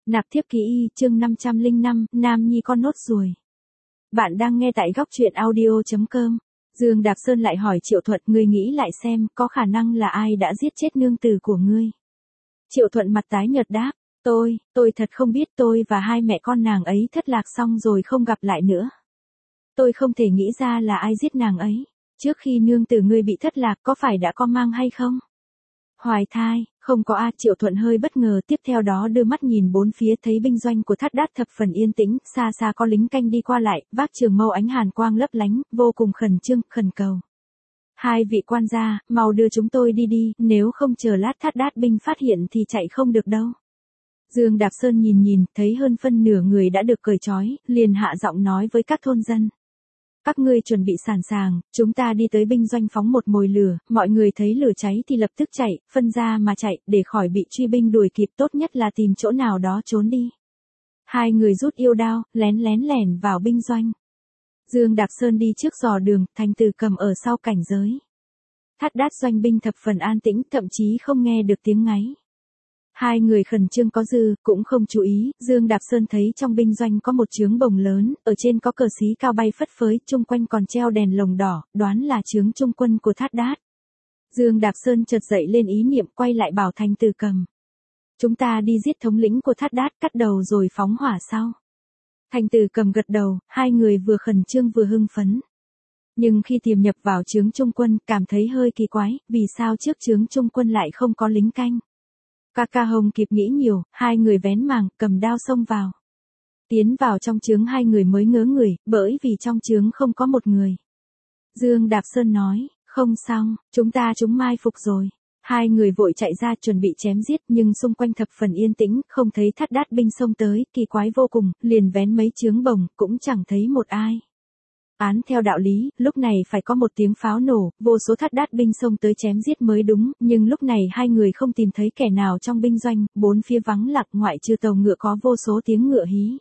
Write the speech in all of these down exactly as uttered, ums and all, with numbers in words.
Nạp thiếp ký y, chương năm trăm lẻ năm, Nam Nhi con nốt ruồi. Bạn đang nghe tại góc truyện audio chấm com. Dương Đạp Sơn lại hỏi Triệu Thuận, ngươi nghĩ lại xem, có khả năng là ai đã giết chết nương tử của ngươi? Triệu Thuận mặt tái nhợt đáp, tôi, tôi thật không biết, tôi và hai mẹ con nàng ấy thất lạc xong rồi không gặp lại nữa. Tôi không thể nghĩ ra là ai giết nàng ấy. Trước khi nương tử ngươi bị thất lạc có phải đã có mang hay không? Hoài thai, không có a. Triệu Thuận hơi bất ngờ, tiếp theo đó đưa mắt nhìn bốn phía, thấy binh doanh của Thát Đát thập phần yên tĩnh, xa xa có lính canh đi qua lại, vác trường mâu ánh hàn quang lấp lánh, vô cùng khẩn trương, khẩn cầu. Hai vị quan gia, mau đưa chúng tôi đi đi, nếu không chờ lát Thát Đát binh phát hiện thì chạy không được đâu. Dương Đạp Sơn nhìn nhìn, thấy hơn phân nửa người đã được cởi trói, liền hạ giọng nói với các thôn dân. Các ngươi chuẩn bị sẵn sàng, chúng ta đi tới binh doanh phóng một mồi lửa, mọi người thấy lửa cháy thì lập tức chạy, phân ra mà chạy, để khỏi bị truy binh đuổi kịp, tốt nhất là tìm chỗ nào đó trốn đi. Hai người rút yêu đao, lén lén lẻn vào binh doanh. Dương Đạp Sơn đi trước dò đường, Thành Từ Cầm ở sau cảnh giới. Thát Đát doanh binh thập phần an tĩnh, thậm chí không nghe được tiếng ngáy. Hai người khẩn trương có dư, cũng không chú ý, Dương Đạp Sơn thấy trong binh doanh có một trướng bồng lớn, ở trên có cờ xí cao bay phất phới, chung quanh còn treo đèn lồng đỏ, đoán là trướng trung quân của Thát Đát. Dương Đạp Sơn chợt dậy lên ý niệm, quay lại bảo Thành Từ Cầm. Chúng ta đi giết thống lĩnh của Thát Đát, cắt đầu rồi phóng hỏa sau. Thành Từ Cầm gật đầu, hai người vừa khẩn trương vừa hưng phấn. Nhưng khi tiềm nhập vào trướng trung quân, cảm thấy hơi kỳ quái, vì sao trước trướng trung quân lại không có lính canh? Ca Ca Hồng kịp nghĩ nhiều, hai người vén màng, cầm đao xông vào. Tiến vào trong trướng hai người mới ngớ người, bởi vì trong trướng không có một người. Dương Đạp Sơn nói, không xong, chúng ta chúng mai phục rồi. Hai người vội chạy ra chuẩn bị chém giết, nhưng xung quanh thập phần yên tĩnh, không thấy Thát Đát binh xông tới, kỳ quái vô cùng, liền vén mấy trướng bồng, cũng chẳng thấy một ai. Án theo đạo lý, lúc này phải có một tiếng pháo nổ, vô số Thát Đát binh xông tới chém giết mới đúng, nhưng lúc này hai người không tìm thấy kẻ nào trong binh doanh, bốn phía vắng lặng, ngoại trừ tàu ngựa có vô số tiếng ngựa hí.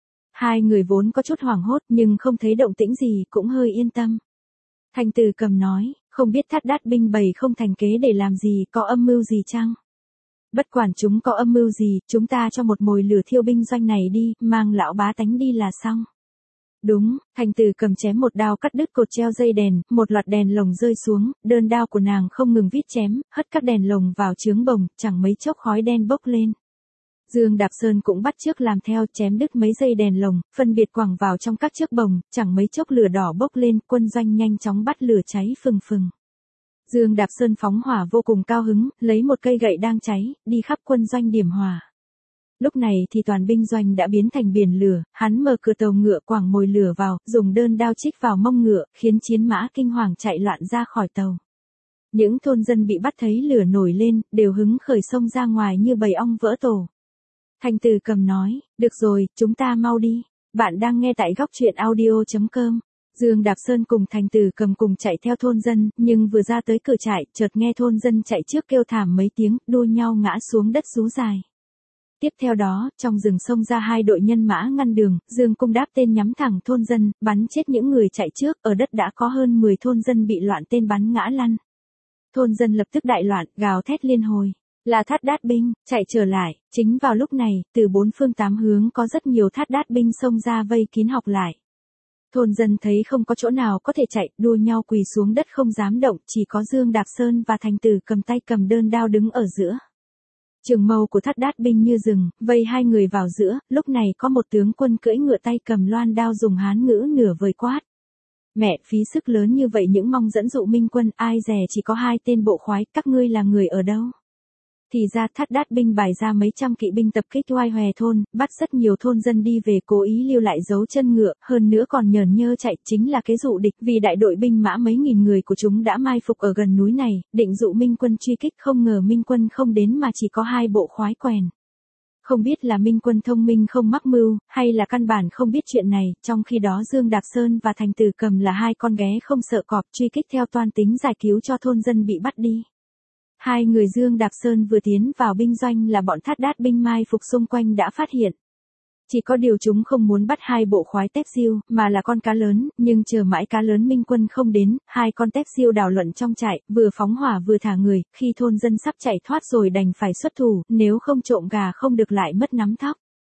Hai người vốn có chút hoảng hốt nhưng không thấy động tĩnh gì, cũng hơi yên tâm. Thành Từ Cầm nói, không biết Thát Đát binh bày không thành kế để làm gì, có âm mưu gì chăng? Bất quản chúng có âm mưu gì, chúng ta cho một mồi lửa thiêu binh doanh này đi, mang lão bá tánh đi là xong. Đúng, Thành Từ Cầm chém một đao cắt đứt cột treo dây đèn, một loạt đèn lồng rơi xuống, đơn đao của nàng không ngừng vít chém, hất các đèn lồng vào trướng bồng, chẳng mấy chốc khói đen bốc lên. Dương Đạp Sơn cũng bắt chước làm theo, chém đứt mấy dây đèn lồng, phân biệt quẳng vào trong các chiếc bồng, chẳng mấy chốc lửa đỏ bốc lên, quân doanh nhanh chóng bắt lửa cháy phừng phừng. Dương Đạp Sơn phóng hỏa vô cùng cao hứng, lấy một cây gậy đang cháy, đi khắp quân doanh điểm hỏa. Lúc này thì toàn binh doanh đã biến thành biển lửa, hắn mở cửa tàu ngựa quẳng mồi lửa vào, dùng đơn đao chích vào mông ngựa, khiến chiến mã kinh hoàng chạy loạn ra khỏi tàu. Những thôn dân bị bắt thấy lửa nổi lên, đều hứng khởi xông ra ngoài như bầy ong vỡ tổ. Thành Từ Cầm nói, được rồi, chúng ta mau đi. Bạn đang nghe tại góc truyện audio chấm com. Dương Đạp Sơn cùng Thành Từ Cầm cùng chạy theo thôn dân, nhưng vừa ra tới cửa trại, chợt nghe thôn dân chạy trước kêu thảm mấy tiếng, đua nhau ngã xuống đất rú dài. Tiếp theo đó, trong rừng xông ra hai đội nhân mã ngăn đường, Dương Cung đáp tên nhắm thẳng thôn dân, bắn chết những người chạy trước, ở đất đã có hơn mười thôn dân bị loạn tên bắn ngã lăn. Thôn dân lập tức đại loạn, gào thét liên hồi, là Thát Đát binh, chạy trở lại. Chính vào lúc này, từ bốn phương tám hướng có rất nhiều Thát Đát binh xông ra vây kín học lại. Thôn dân thấy không có chỗ nào có thể chạy, đua nhau quỳ xuống đất không dám động, chỉ có Dương Đạp Sơn và Thành Từ Cầm tay cầm đơn đao đứng ở giữa. Trường mâu của Thát Đát binh như rừng, vây hai người vào giữa, lúc này có một tướng quân cưỡi ngựa tay cầm loan đao dùng Hán ngữ nửa vời quát. Mẹ, phí sức lớn như vậy những mong dẫn dụ minh quân, ai dè chỉ có hai tên bộ khoái, các ngươi là người ở đâu? Thì ra Thát Đát binh bài ra mấy trăm kỵ binh tập kích oai hòe thôn, bắt rất nhiều thôn dân đi về, cố ý lưu lại dấu chân ngựa, hơn nữa còn nhờn nhơ chạy, chính là kế dụ địch, vì đại đội binh mã mấy nghìn người của chúng đã mai phục ở gần núi này, định dụ minh quân truy kích, không ngờ minh quân không đến mà chỉ có hai bộ khoái quèn. Không biết là minh quân thông minh không mắc mưu, hay là căn bản không biết chuyện này, trong khi đó Dương Đạp Sơn và Thành Từ Cầm là hai con ghé không sợ cọp, truy kích theo toan tính giải cứu cho thôn dân bị bắt đi. Hai người Dương Đạp Sơn vừa tiến vào binh doanh là bọn Thát Đát binh mai phục xung quanh đã phát hiện. Chỉ có điều chúng không muốn bắt hai bộ khoái tép diêu, mà là con cá lớn, nhưng chờ mãi cá lớn minh quân không đến, hai con tép diêu đảo luận trong trại, vừa phóng hỏa vừa thả người, khi thôn dân sắp chạy thoát rồi đành phải xuất thủ, nếu không trộm gà không được lại mất nắm thóc.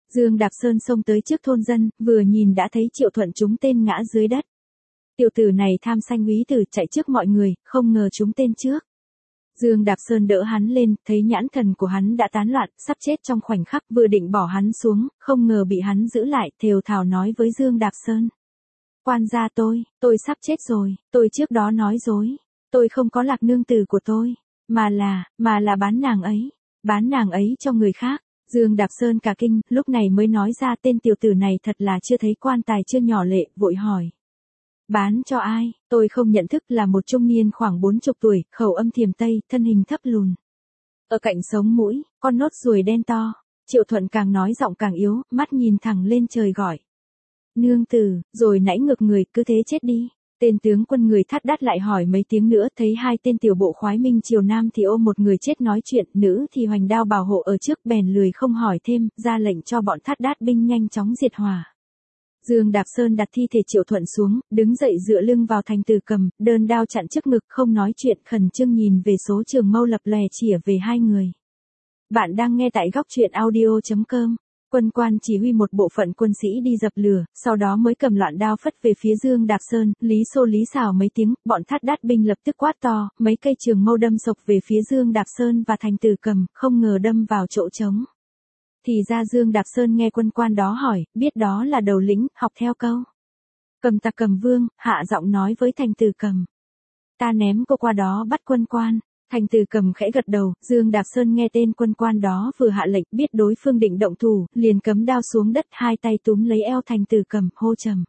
Dương Đạp Sơn xông tới trước thôn dân, vừa nhìn đã thấy Triệu Thuận trúng tên ngã dưới đất. Tiểu tử này tham sanh úy tử chạy trước mọi người, không ngờ trúng tên trước. Dương Đạp Sơn đỡ hắn lên, thấy nhãn thần của hắn đã tán loạn, sắp chết trong khoảnh khắc, vừa định bỏ hắn xuống, không ngờ bị hắn giữ lại, thều thào nói với Dương Đạp Sơn. Quan gia tôi, tôi sắp chết rồi, tôi trước đó nói dối. Tôi không có Lạc nương tử của tôi, mà là, mà là bán nàng ấy, bán nàng ấy cho người khác. Dương Đạp Sơn cả kinh, lúc này mới nói ra tên tiểu tử này thật là chưa thấy quan tài chưa nhỏ lệ, vội hỏi. Bán cho ai? Tôi không nhận thức, là một trung niên khoảng bốn chục tuổi, khẩu âm thiềm Tây, thân hình thấp lùn. Ở cạnh sống mũi, con nốt ruồi đen to. Triệu Thuận càng nói giọng càng yếu, mắt nhìn thẳng lên trời gọi. Nương tử, rồi nãy ngược người, cứ thế chết đi. Tên tướng quân người Thát Đát lại hỏi mấy tiếng nữa, thấy hai tên tiểu bộ khoái Minh Triều Nam thì ôm một người chết nói chuyện, nữ thì hoành đao bảo hộ ở trước, bèn lười không hỏi thêm, ra lệnh cho bọn Thát Đát binh nhanh chóng diệt hỏa. Dương Đạp Sơn đặt thi thể Triệu Thuận xuống, đứng dậy dựa lưng vào thành Từ Cầm, đơn đao chặn trước ngực, không nói chuyện, khẩn trương nhìn về số trường mâu lập lòe chĩa về hai người. Bạn đang nghe tại góc truyện audio chấm com. Quân quan chỉ huy một bộ phận quân sĩ đi dập lửa, sau đó mới cầm loạn đao phất về phía Dương Đạp Sơn, lý xô lý xào mấy tiếng, bọn Thát Đát binh lập tức quát to, mấy cây trường mâu đâm sộc về phía Dương Đạp Sơn và thành Từ Cầm, không ngờ đâm vào chỗ trống. Thì ra Dương Đạp Sơn nghe quân quan đó hỏi, biết đó là đầu lĩnh, học theo câu. Cầm tặc cầm vương, hạ giọng nói với thành Từ Cầm. Ta ném cô qua đó bắt quân quan. Thành Từ Cầm khẽ gật đầu, Dương Đạp Sơn nghe tên quân quan đó vừa hạ lệnh, biết đối phương định động thủ, liền cấm đao xuống đất, hai tay túm lấy eo Thành Từ Cầm, hô trầm.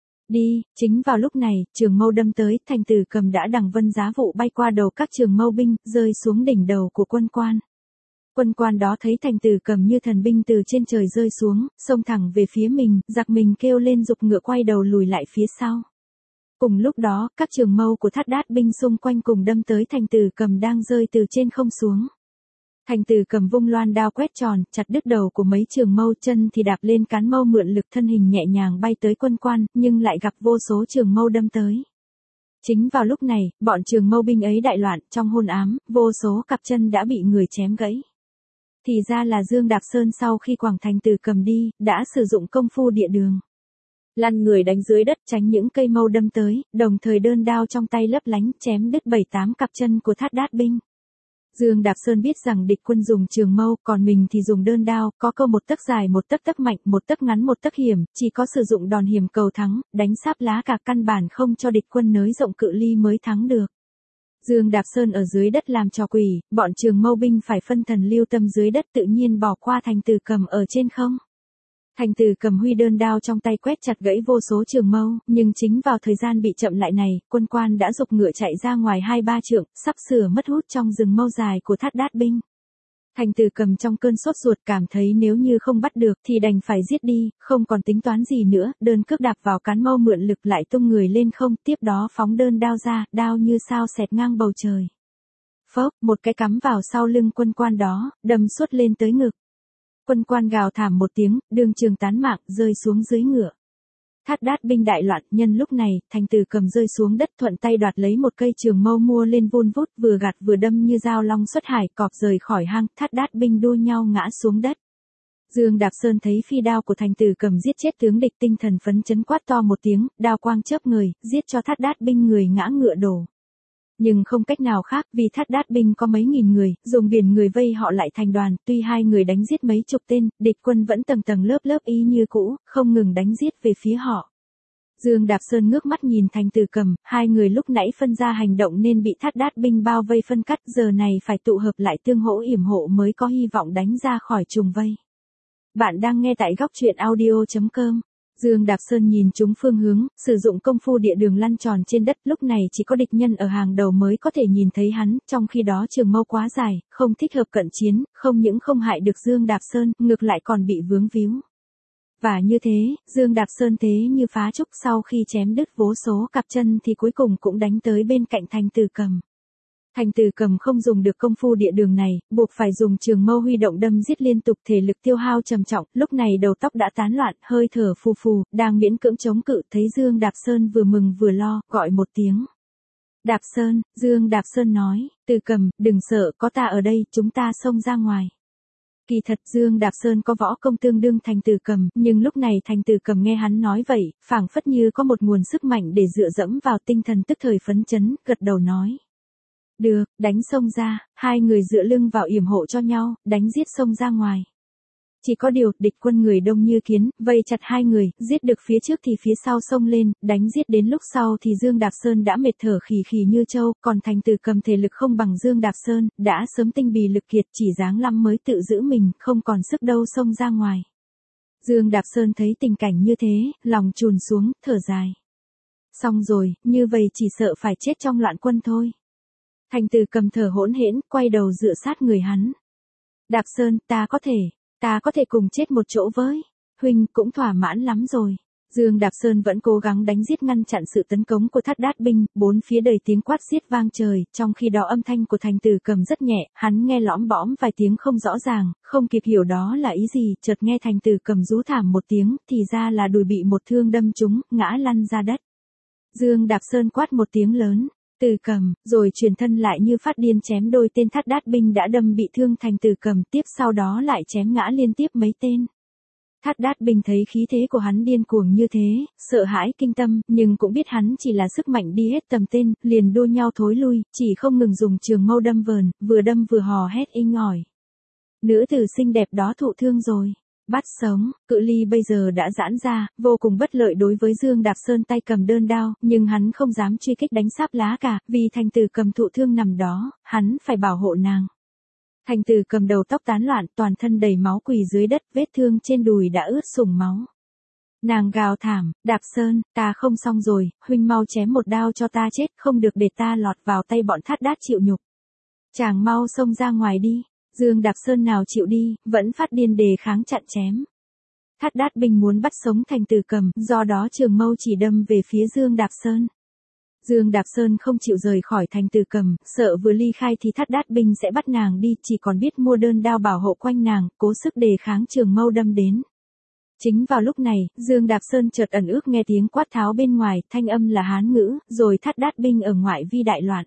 Đi, chính vào lúc này, trường mâu đâm tới, Thành Từ Cầm đã đằng vân giá vụ bay qua đầu các trường mâu binh, rơi xuống đỉnh đầu của quân quan. Quân quan đó thấy Thành Từ Cầm như thần binh từ trên trời rơi xuống, xông thẳng về phía mình, giặc mình kêu lên giục ngựa quay đầu lùi lại phía sau. Cùng lúc đó, các trường mâu của Thát Đát binh xung quanh cùng đâm tới Thành Từ Cầm đang rơi từ trên không xuống. Thành Từ Cầm vung loan đao quét tròn, chặt đứt đầu của mấy trường mâu, chân thì đạp lên cán mâu mượn lực, thân hình nhẹ nhàng bay tới quân quan, nhưng lại gặp vô số trường mâu đâm tới. Chính vào lúc này, bọn trường mâu binh ấy đại loạn, trong hôn ám, vô số cặp chân đã bị người chém gãy. Thì ra là Dương Đạp Sơn sau khi quảng Thành Từ Cầm đi, đã sử dụng công phu địa đường. Lăn người đánh dưới đất tránh những cây mâu đâm tới, đồng thời đơn đao trong tay lấp lánh chém đứt bảy tám cặp chân của Thát Đát binh. Dương Đạp Sơn biết rằng địch quân dùng trường mâu, còn mình thì dùng đơn đao, có câu một tấc dài một tấc tấc mạnh, một tấc ngắn một tấc hiểm, chỉ có sử dụng đòn hiểm cầu thắng, đánh sáp lá cả căn bản không cho địch quân nới rộng cự ly mới thắng được. Dương Đạp Sơn ở dưới đất làm trò quỷ, bọn trường mâu binh phải phân thần lưu tâm dưới đất, tự nhiên bỏ qua Thành Từ Cầm ở trên không. Thành Từ Cầm huy đơn đao trong tay quét chặt gãy vô số trường mâu, nhưng chính vào thời gian bị chậm lại này, quân quan đã giục ngựa chạy ra ngoài hai ba trượng, sắp sửa mất hút trong rừng mâu dài của Thát Đát binh. Thành Từ Cầm trong cơn sốt ruột cảm thấy nếu như không bắt được thì đành phải giết đi, không còn tính toán gì nữa, đơn cước đạp vào cán mâu mượn lực lại tung người lên không, tiếp đó phóng đơn đao ra, đao như sao xẹt ngang bầu trời. Phốc, một cái cắm vào sau lưng quân quan đó, đâm suốt lên tới ngực. Quân quan gào thảm một tiếng, đương trường tán mạng, rơi xuống dưới ngựa. Thát Đát binh đại loạn, nhân lúc này, Thành Từ Cầm rơi xuống đất, thuận tay đoạt lấy một cây trường mâu mua lên vun vút, vừa gạt vừa đâm như dao long xuất hải, cọp rời khỏi hang, Thát Đát binh đua nhau ngã xuống đất. Dương Đạp Sơn thấy phi đao của Thành Từ Cầm giết chết tướng địch, tinh thần phấn chấn quát to một tiếng, đao quang chớp người, giết cho Thát Đát binh người ngã ngựa đổ. Nhưng không cách nào khác, vì Thát Đát binh có mấy nghìn người, dùng biển người vây họ lại thành đoàn, tuy hai người đánh giết mấy chục tên, địch quân vẫn tầng tầng lớp lớp y như cũ, không ngừng đánh giết về phía họ. Dương Đạp Sơn ngước mắt nhìn Thành Từ Cầm, hai người lúc nãy phân ra hành động nên bị Thát Đát binh bao vây phân cắt, giờ này phải tụ hợp lại tương hỗ yểm hộ mới có hy vọng đánh ra khỏi trùng vây. Bạn đang nghe tại góc truyện audio chấm com. Dương Đạp Sơn nhìn chúng phương hướng, sử dụng công phu địa đường lăn tròn trên đất, lúc này chỉ có địch nhân ở hàng đầu mới có thể nhìn thấy hắn, trong khi đó trường mâu quá dài, không thích hợp cận chiến, không những không hại được Dương Đạp Sơn, ngược lại còn bị vướng víu. Và như thế, Dương Đạp Sơn thế như phá trúc, sau khi chém đứt vô số cặp chân thì cuối cùng cũng đánh tới bên cạnh Thành Từ Cầm. Thành Từ Cầm không dùng được công phu địa đường này, buộc phải dùng trường mâu huy động đâm giết liên tục, thể lực tiêu hao trầm trọng, lúc này đầu tóc đã tán loạn, hơi thở phù phù, đang miễn cưỡng chống cự, thấy Dương Đạp Sơn vừa mừng vừa lo, gọi một tiếng. Đạp Sơn, Dương Đạp Sơn nói, Từ Cầm, đừng sợ, có ta ở đây, chúng ta xông ra ngoài. Kỳ thật Dương Đạp Sơn có võ công tương đương Thành Tử Cầm, nhưng lúc này Thành Tử Cầm nghe hắn nói vậy, phảng phất như có một nguồn sức mạnh để dựa dẫm vào tinh thần tức thời phấn chấn, gật đầu nói. Được, đánh xông ra, hai người dựa lưng vào yểm hộ cho nhau, đánh giết xông ra ngoài. Chỉ có điều, địch quân người đông như kiến, vây chặt hai người, giết được phía trước thì phía sau xông lên, đánh giết đến lúc sau thì Dương Đạp Sơn đã mệt thở khì khì như trâu, còn Thành Tử Cầm thể lực không bằng Dương Đạp Sơn, đã sớm tinh bì lực kiệt chỉ dáng lắm mới tự giữ mình, không còn sức đâu xông ra ngoài. Dương Đạp Sơn thấy tình cảnh như thế, lòng trùn xuống, thở dài. Xong rồi, như vậy chỉ sợ phải chết trong loạn quân thôi. Thành Tử Cầm thở hỗn hển, quay đầu dựa sát người hắn. Đạp Sơn, ta có thể, ta có thể cùng chết một chỗ với. Huynh cũng thỏa mãn lắm rồi. Dương Đạp Sơn vẫn cố gắng đánh giết ngăn chặn sự tấn công của Thát Đát binh, bốn phía đầy tiếng quát giết vang trời, trong khi đó âm thanh của Thành Tử Cầm rất nhẹ, hắn nghe lõm bõm vài tiếng không rõ ràng, không kịp hiểu đó là ý gì, chợt nghe Thành Tử Cầm rú thảm một tiếng, thì ra là đùi bị một thương đâm trúng, ngã lăn ra đất. Dương Đạp Sơn quát một tiếng lớn. Tử Cầm, rồi chuyển thân lại như phát điên chém đôi tên Thát Đát binh đã đâm bị thương Thành Tử Cầm, tiếp sau đó lại chém ngã liên tiếp mấy tên. Thát Đát binh thấy khí thế của hắn điên cuồng như thế, sợ hãi kinh tâm, nhưng cũng biết hắn chỉ là sức mạnh đi hết tầm tên, liền đua nhau thối lui, chỉ không ngừng dùng trường mâu đâm vờn, vừa đâm vừa hò hét inh ỏi. Nữ tử xinh đẹp đó thụ thương rồi. Bắt sống, cự ly bây giờ đã giãn ra, vô cùng bất lợi đối với Dương Đạp Sơn tay cầm đơn đao, nhưng hắn không dám truy kích đánh sáp lá cả, vì Thành Tử Cầm thụ thương nằm đó, hắn phải bảo hộ nàng. Thành Tử Cầm đầu tóc tán loạn, toàn thân đầy máu quỳ dưới đất, vết thương trên đùi đã ướt sũng máu. Nàng gào thảm, Đạp Sơn, ta không xong rồi, huynh mau chém một đao cho ta chết, không được để ta lọt vào tay bọn Thát Đát chịu nhục. Chàng mau xông ra ngoài đi. Dương Đạp Sơn nào chịu đi, vẫn phát điên đề kháng chặn chém. Thát Đát binh muốn bắt sống Thành Tử Cầm, do đó trường mâu chỉ đâm về phía Dương Đạp Sơn. Dương Đạp Sơn không chịu rời khỏi Thành Tử Cầm, sợ vừa ly khai thì Thát Đát binh sẽ bắt nàng đi, chỉ còn biết mua đơn đao bảo hộ quanh nàng, cố sức đề kháng trường mâu đâm đến. Chính vào lúc này, Dương Đạp Sơn chợt ẩn ước nghe tiếng quát tháo bên ngoài, thanh âm là Hán ngữ, rồi Thát Đát binh ở ngoại vi đại loạn.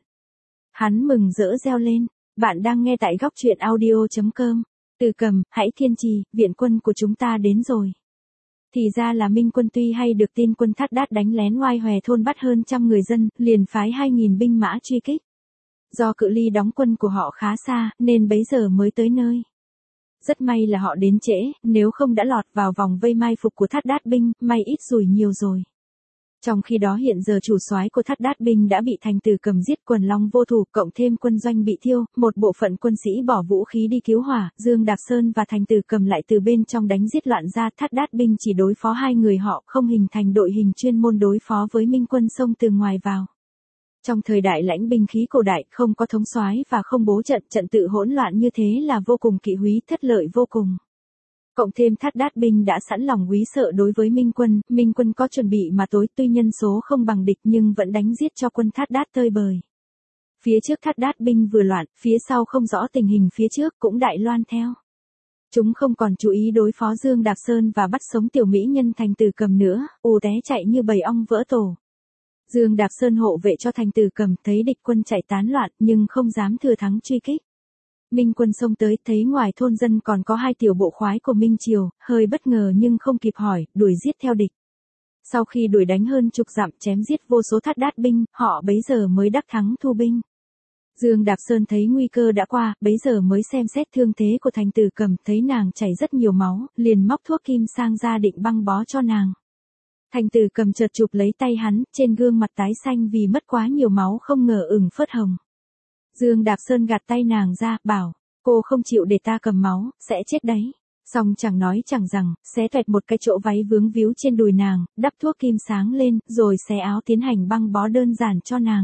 Hắn mừng rỡ reo lên. Bạn đang nghe tại góc truyện audio chấm com. Tử Cầm, hãy kiên trì, viện quân của chúng ta đến rồi. Thì ra là Minh quân tuy hay được tin quân Thát Đát đánh lén oai hòe thôn bắt hơn trăm người dân, liền phái hai nghìn binh mã truy kích. Do cự ly đóng quân của họ khá xa, nên bấy giờ mới tới nơi. Rất may là họ đến trễ, nếu không đã lọt vào vòng vây mai phục của Thát Đát binh, may ít rủi nhiều rồi. Trong khi đó hiện giờ chủ soái của Thát Đát binh đã bị Thành Tử Cầm giết, quần long vô thủ, cộng thêm quân doanh bị thiêu, một bộ phận quân sĩ bỏ vũ khí đi cứu hỏa, Dương Đạp Sơn và Thành Tử Cầm lại từ bên trong đánh giết loạn ra, Thát Đát binh chỉ đối phó hai người họ, không hình thành đội hình chuyên môn đối phó với Minh quân xông từ ngoài vào. Trong thời đại lãnh binh khí cổ đại, không có thống soái và không bố trận, trận tự hỗn loạn như thế là vô cùng kỵ húy, thất lợi vô cùng. Cộng thêm Thát Đát binh đã sẵn lòng quý sợ đối với Minh quân, Minh quân có chuẩn bị mà tối, tuy nhân số không bằng địch nhưng vẫn đánh giết cho quân Thát Đát tơi bời. Phía trước Thát Đát binh vừa loạn, phía sau không rõ tình hình phía trước cũng đại loan theo. Chúng không còn chú ý đối phó Dương Đạp Sơn và bắt sống tiểu mỹ nhân Thành Tử Cầm nữa, ù té chạy như bầy ong vỡ tổ. Dương Đạp Sơn hộ vệ cho Thành Tử Cầm, thấy địch quân chạy tán loạn nhưng không dám thừa thắng truy kích. Minh quân xông tới, thấy ngoài thôn dân còn có hai tiểu bộ khoái của Minh Triều, hơi bất ngờ nhưng không kịp hỏi, đuổi giết theo địch. Sau khi đuổi đánh hơn chục dặm, chém giết vô số Thát Đát binh, họ bấy giờ mới đắc thắng thu binh. Dương Đạp Sơn thấy nguy cơ đã qua, bấy giờ mới xem xét thương thế của Thành Tử Cầm, thấy nàng chảy rất nhiều máu, liền móc thuốc kim sang ra định băng bó cho nàng. Thành Tử Cầm chợt chụp lấy tay hắn, trên gương mặt tái xanh vì mất quá nhiều máu, không ngờ ửng phớt hồng. Dương Đạp Sơn gạt tay nàng ra, bảo, cô không chịu để ta cầm máu, sẽ chết đấy. Xong chẳng nói chẳng rằng, xé toẹt một cái chỗ váy vướng víu trên đùi nàng, đắp thuốc kim sáng lên, rồi xé áo tiến hành băng bó đơn giản cho nàng.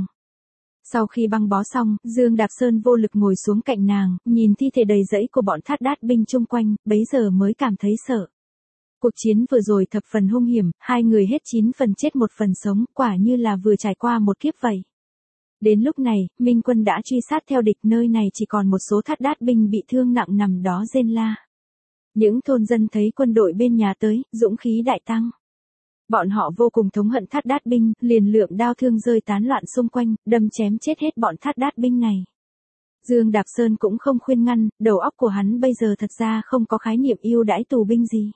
Sau khi băng bó xong, Dương Đạp Sơn vô lực ngồi xuống cạnh nàng, nhìn thi thể đầy rẫy của bọn Thát Đát binh chung quanh, bấy giờ mới cảm thấy sợ. Cuộc chiến vừa rồi thập phần hung hiểm, hai người hết chín phần chết một phần sống, quả như là vừa trải qua một kiếp vậy. Đến lúc này, Minh quân đã truy sát theo địch, nơi này chỉ còn một số Thát Đát binh bị thương nặng nằm đó rên la. Những thôn dân thấy quân đội bên nhà tới, dũng khí đại tăng. Bọn họ vô cùng thống hận Thát Đát binh, liền lượm đao thương rơi tán loạn xung quanh, đâm chém chết hết bọn Thát Đát binh này. Dương Đạp Sơn cũng không khuyên ngăn, đầu óc của hắn bây giờ thật ra không có khái niệm ưu đãi tù binh gì.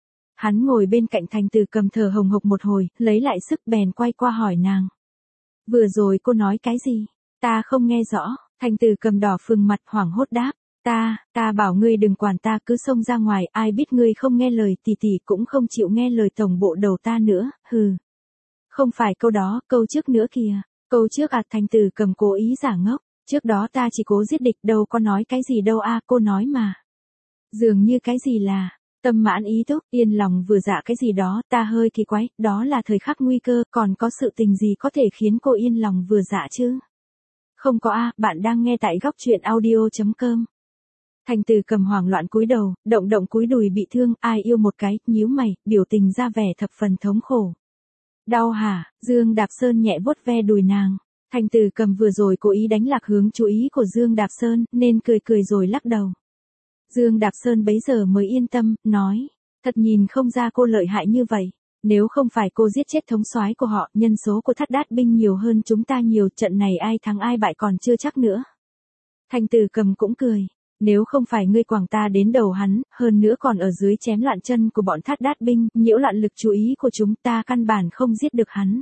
Hắn ngồi bên cạnh Thành Từ Cầm thở hồng hộc một hồi, lấy lại sức bèn quay qua hỏi nàng. Vừa rồi cô nói cái gì? Ta không nghe rõ. Thành Từ Cầm đỏ phừng mặt hoảng hốt đáp. Ta, ta bảo ngươi đừng quản ta, cứ xông ra ngoài, ai biết ngươi không nghe lời, tỷ tỷ cũng không chịu nghe lời tổng bộ đầu ta nữa, hừ. Không phải câu đó, câu trước nữa kìa. Câu trước à? Thành Từ Cầm cố ý giả ngốc. Trước đó ta chỉ cố giết địch, đâu có nói cái gì đâu a, à, cô nói mà. Dường như cái gì là tâm mãn ý túc, yên lòng vừa dạ cái gì đó, ta hơi kỳ quái, đó là thời khắc nguy cơ, còn có sự tình gì có thể khiến cô yên lòng vừa dạ chứ? Không có a, à, bạn đang nghe tại góc truyện audio chấm com. Thành Từ Cầm hoảng loạn cúi đầu, động động cúi đùi bị thương, ai yêu một cái, nhíu mày, biểu tình ra vẻ thập phần thống khổ. Đau hả? Dương Đạp Sơn nhẹ vuốt ve đùi nàng. Thành Từ Cầm vừa rồi cố ý đánh lạc hướng chú ý của Dương Đạp Sơn, nên cười cười rồi lắc đầu. Dương Đạp Sơn bấy giờ mới yên tâm, nói, thật nhìn không ra cô lợi hại như vậy. Nếu không phải cô giết chết thống soái của họ, nhân số của Thát Đát binh nhiều hơn chúng ta nhiều, trận này ai thắng ai bại còn chưa chắc nữa. Thành Từ Cầm cũng cười. Nếu không phải ngươi quàng ta đến đầu hắn, hơn nữa còn ở dưới chém loạn chân của bọn Thát Đát binh, nhiễu loạn lực chú ý của chúng ta, căn bản không giết được hắn.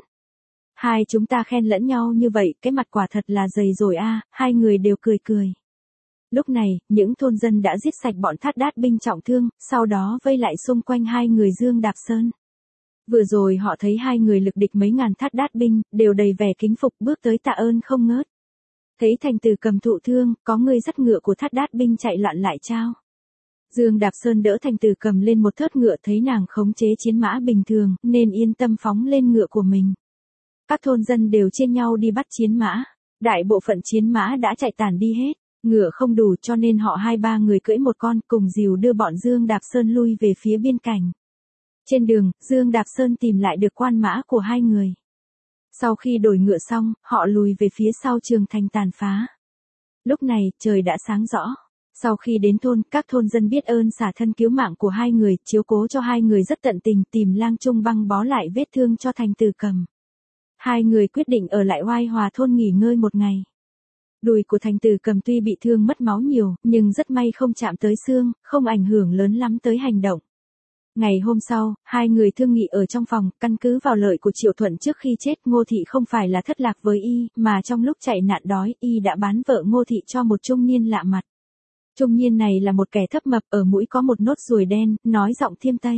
Hai chúng ta khen lẫn nhau như vậy, cái mặt quả thật là dày rồi a, à, hai người đều cười cười. Lúc này, những thôn dân đã giết sạch bọn Thát Đát binh trọng thương, sau đó vây lại xung quanh hai người Dương Đạp Sơn. Vừa rồi họ thấy hai người lực địch mấy ngàn Thát Đát binh, đều đầy vẻ kính phục bước tới tạ ơn không ngớt. Thấy Thành Từ Cầm thụ thương, có người dắt ngựa của Thát Đát binh chạy loạn lại trao. Dương Đạp Sơn đỡ Thành Từ Cầm lên một thớt ngựa, thấy nàng khống chế chiến mã bình thường, nên yên tâm phóng lên ngựa của mình. Các thôn dân đều chia nhau đi bắt chiến mã. Đại bộ phận chiến mã đã chạy tản đi hết. Ngựa không đủ cho nên họ hai ba người cưỡi một con cùng dìu đưa bọn Dương Đạp Sơn lui về phía biên cảnh. Trên đường, Dương Đạp Sơn tìm lại được quan mã của hai người. Sau khi đổi ngựa xong, họ lùi về phía sau trường thành tàn phá. Lúc này, trời đã sáng rõ. Sau khi đến thôn, các thôn dân biết ơn xả thân cứu mạng của hai người, chiếu cố cho hai người rất tận tình, tìm lang trung băng bó lại vết thương cho Thành Từ Cầm. Hai người quyết định ở lại Oai Hòa thôn nghỉ ngơi một ngày. Đùi của Thành Từ Cầm tuy bị thương mất máu nhiều, nhưng rất may không chạm tới xương, không ảnh hưởng lớn lắm tới hành động. Ngày hôm sau, hai người thương nghị ở trong phòng, căn cứ vào lời của Triệu Thuận trước khi chết, Ngô Thị không phải là thất lạc với y, mà trong lúc chạy nạn đói, y đã bán vợ Ngô Thị cho một trung niên lạ mặt. Trung niên này là một kẻ thấp mập, ở mũi có một nốt ruồi đen, nói giọng Thiêm Tây.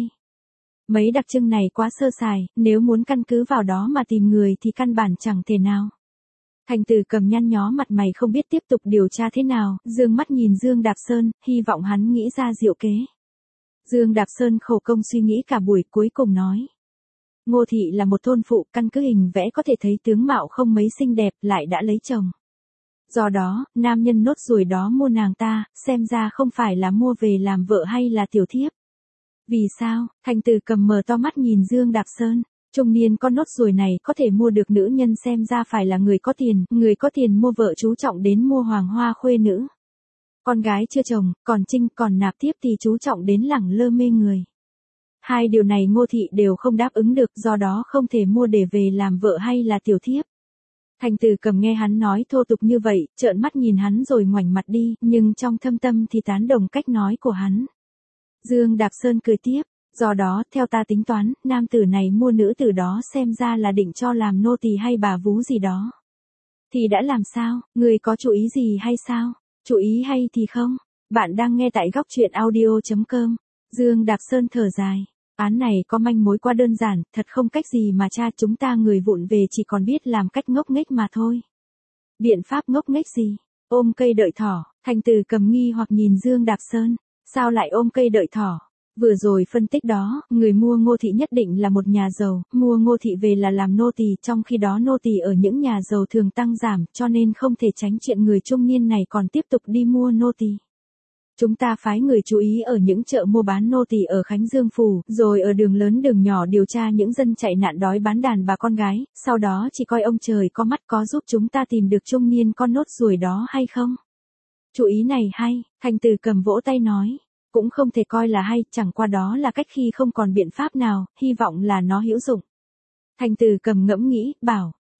Mấy đặc trưng này quá sơ sài, nếu muốn căn cứ vào đó mà tìm người thì căn bản chẳng thể nào. Thành Từ Cầm nhăn nhó mặt mày không biết tiếp tục điều tra thế nào, dương mắt nhìn Dương Đạp Sơn, hy vọng hắn nghĩ ra diệu kế. Dương Đạp Sơn khổ công suy nghĩ cả buổi, cuối cùng nói. Ngô Thị là một thôn phụ, căn cứ hình vẽ có thể thấy tướng mạo không mấy xinh đẹp, lại đã lấy chồng. Do đó, nam nhân nốt ruồi đó mua nàng ta, xem ra không phải là mua về làm vợ hay là tiểu thiếp. Vì sao? Thành Từ Cầm mở to mắt nhìn Dương Đạp Sơn. Trung niên con nốt ruồi này có thể mua được nữ nhân, xem ra phải là người có tiền, người có tiền mua vợ chú trọng đến mua hoàng hoa khuê nữ. Con gái chưa chồng, còn trinh, còn nạp tiếp thì chú trọng đến lẳng lơ mê người. Hai điều này Ngô Thị đều không đáp ứng được, do đó không thể mua để về làm vợ hay là tiểu thiếp. Thành Từ Cầm nghe hắn nói thô tục như vậy, trợn mắt nhìn hắn rồi ngoảnh mặt đi, nhưng trong thâm tâm thì tán đồng cách nói của hắn. Dương Đạp Sơn cười tiếp, do đó, theo ta tính toán, nam tử này mua nữ tử đó xem ra là định cho làm nô tỳ hay bà vú gì đó. Thì đã làm sao, người có chú ý gì hay sao? Chú ý hay thì không? Bạn đang nghe tại góc truyện audio chấm com. Dương Đạp Sơn thở dài. Án này có manh mối quá đơn giản, thật không cách gì mà tra, chúng ta người vụng về chỉ còn biết làm cách ngốc nghếch mà thôi. Biện pháp ngốc nghếch gì? Ôm cây đợi thỏ. Thành Từ Cầm nghi hoặc nhìn Dương Đạp Sơn. Sao lại ôm cây đợi thỏ? Vừa rồi phân tích đó, người mua Ngô Thị nhất định là một nhà giàu, mua Ngô Thị về là làm nô tỳ, trong khi đó nô tỳ ở những nhà giàu thường tăng giảm, cho nên không thể tránh chuyện người trung niên này còn tiếp tục đi mua nô tỳ. Chúng ta phái người chú ý ở những chợ mua bán nô tỳ ở Khánh Dương Phủ, rồi ở đường lớn đường nhỏ điều tra những dân chạy nạn đói bán đàn bà con gái, sau đó chỉ coi ông trời có mắt có giúp chúng ta tìm được trung niên con nốt ruồi đó hay không. Chú ý này hay, Thành Từ Cầm vỗ tay nói. Cũng không thể coi là hay, chẳng qua đó là cách khi không còn biện pháp nào, hy vọng là nó hữu dụng. Thành Từ Cầm ngẫm nghĩ, bảo,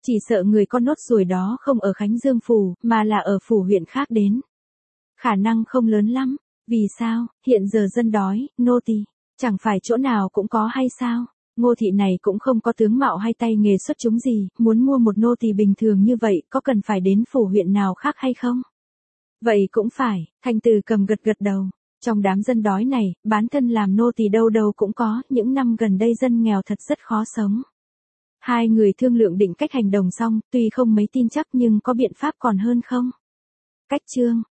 Chỉ sợ người con nốt ruồi đó không ở Khánh Dương phủ, mà là ở phủ huyện khác đến. Khả năng không lớn lắm. Vì sao, hiện giờ dân đói, nô tỳ, chẳng phải chỗ nào cũng có hay sao? Ngô thị này cũng không có tướng mạo hay tay nghề xuất chúng gì, muốn mua một nô tỳ bình thường như vậy có cần phải đến phủ huyện nào khác hay không? Vậy cũng phải, Thanh Từ Cầm gật gật đầu. Trong đám dân đói này, bán thân làm nô tỳ đâu đâu cũng có, những năm gần đây dân nghèo thật rất khó sống. Hai người thương lượng định cách hành động xong, tuy không mấy tin chắc nhưng có biện pháp còn hơn không? Cách chương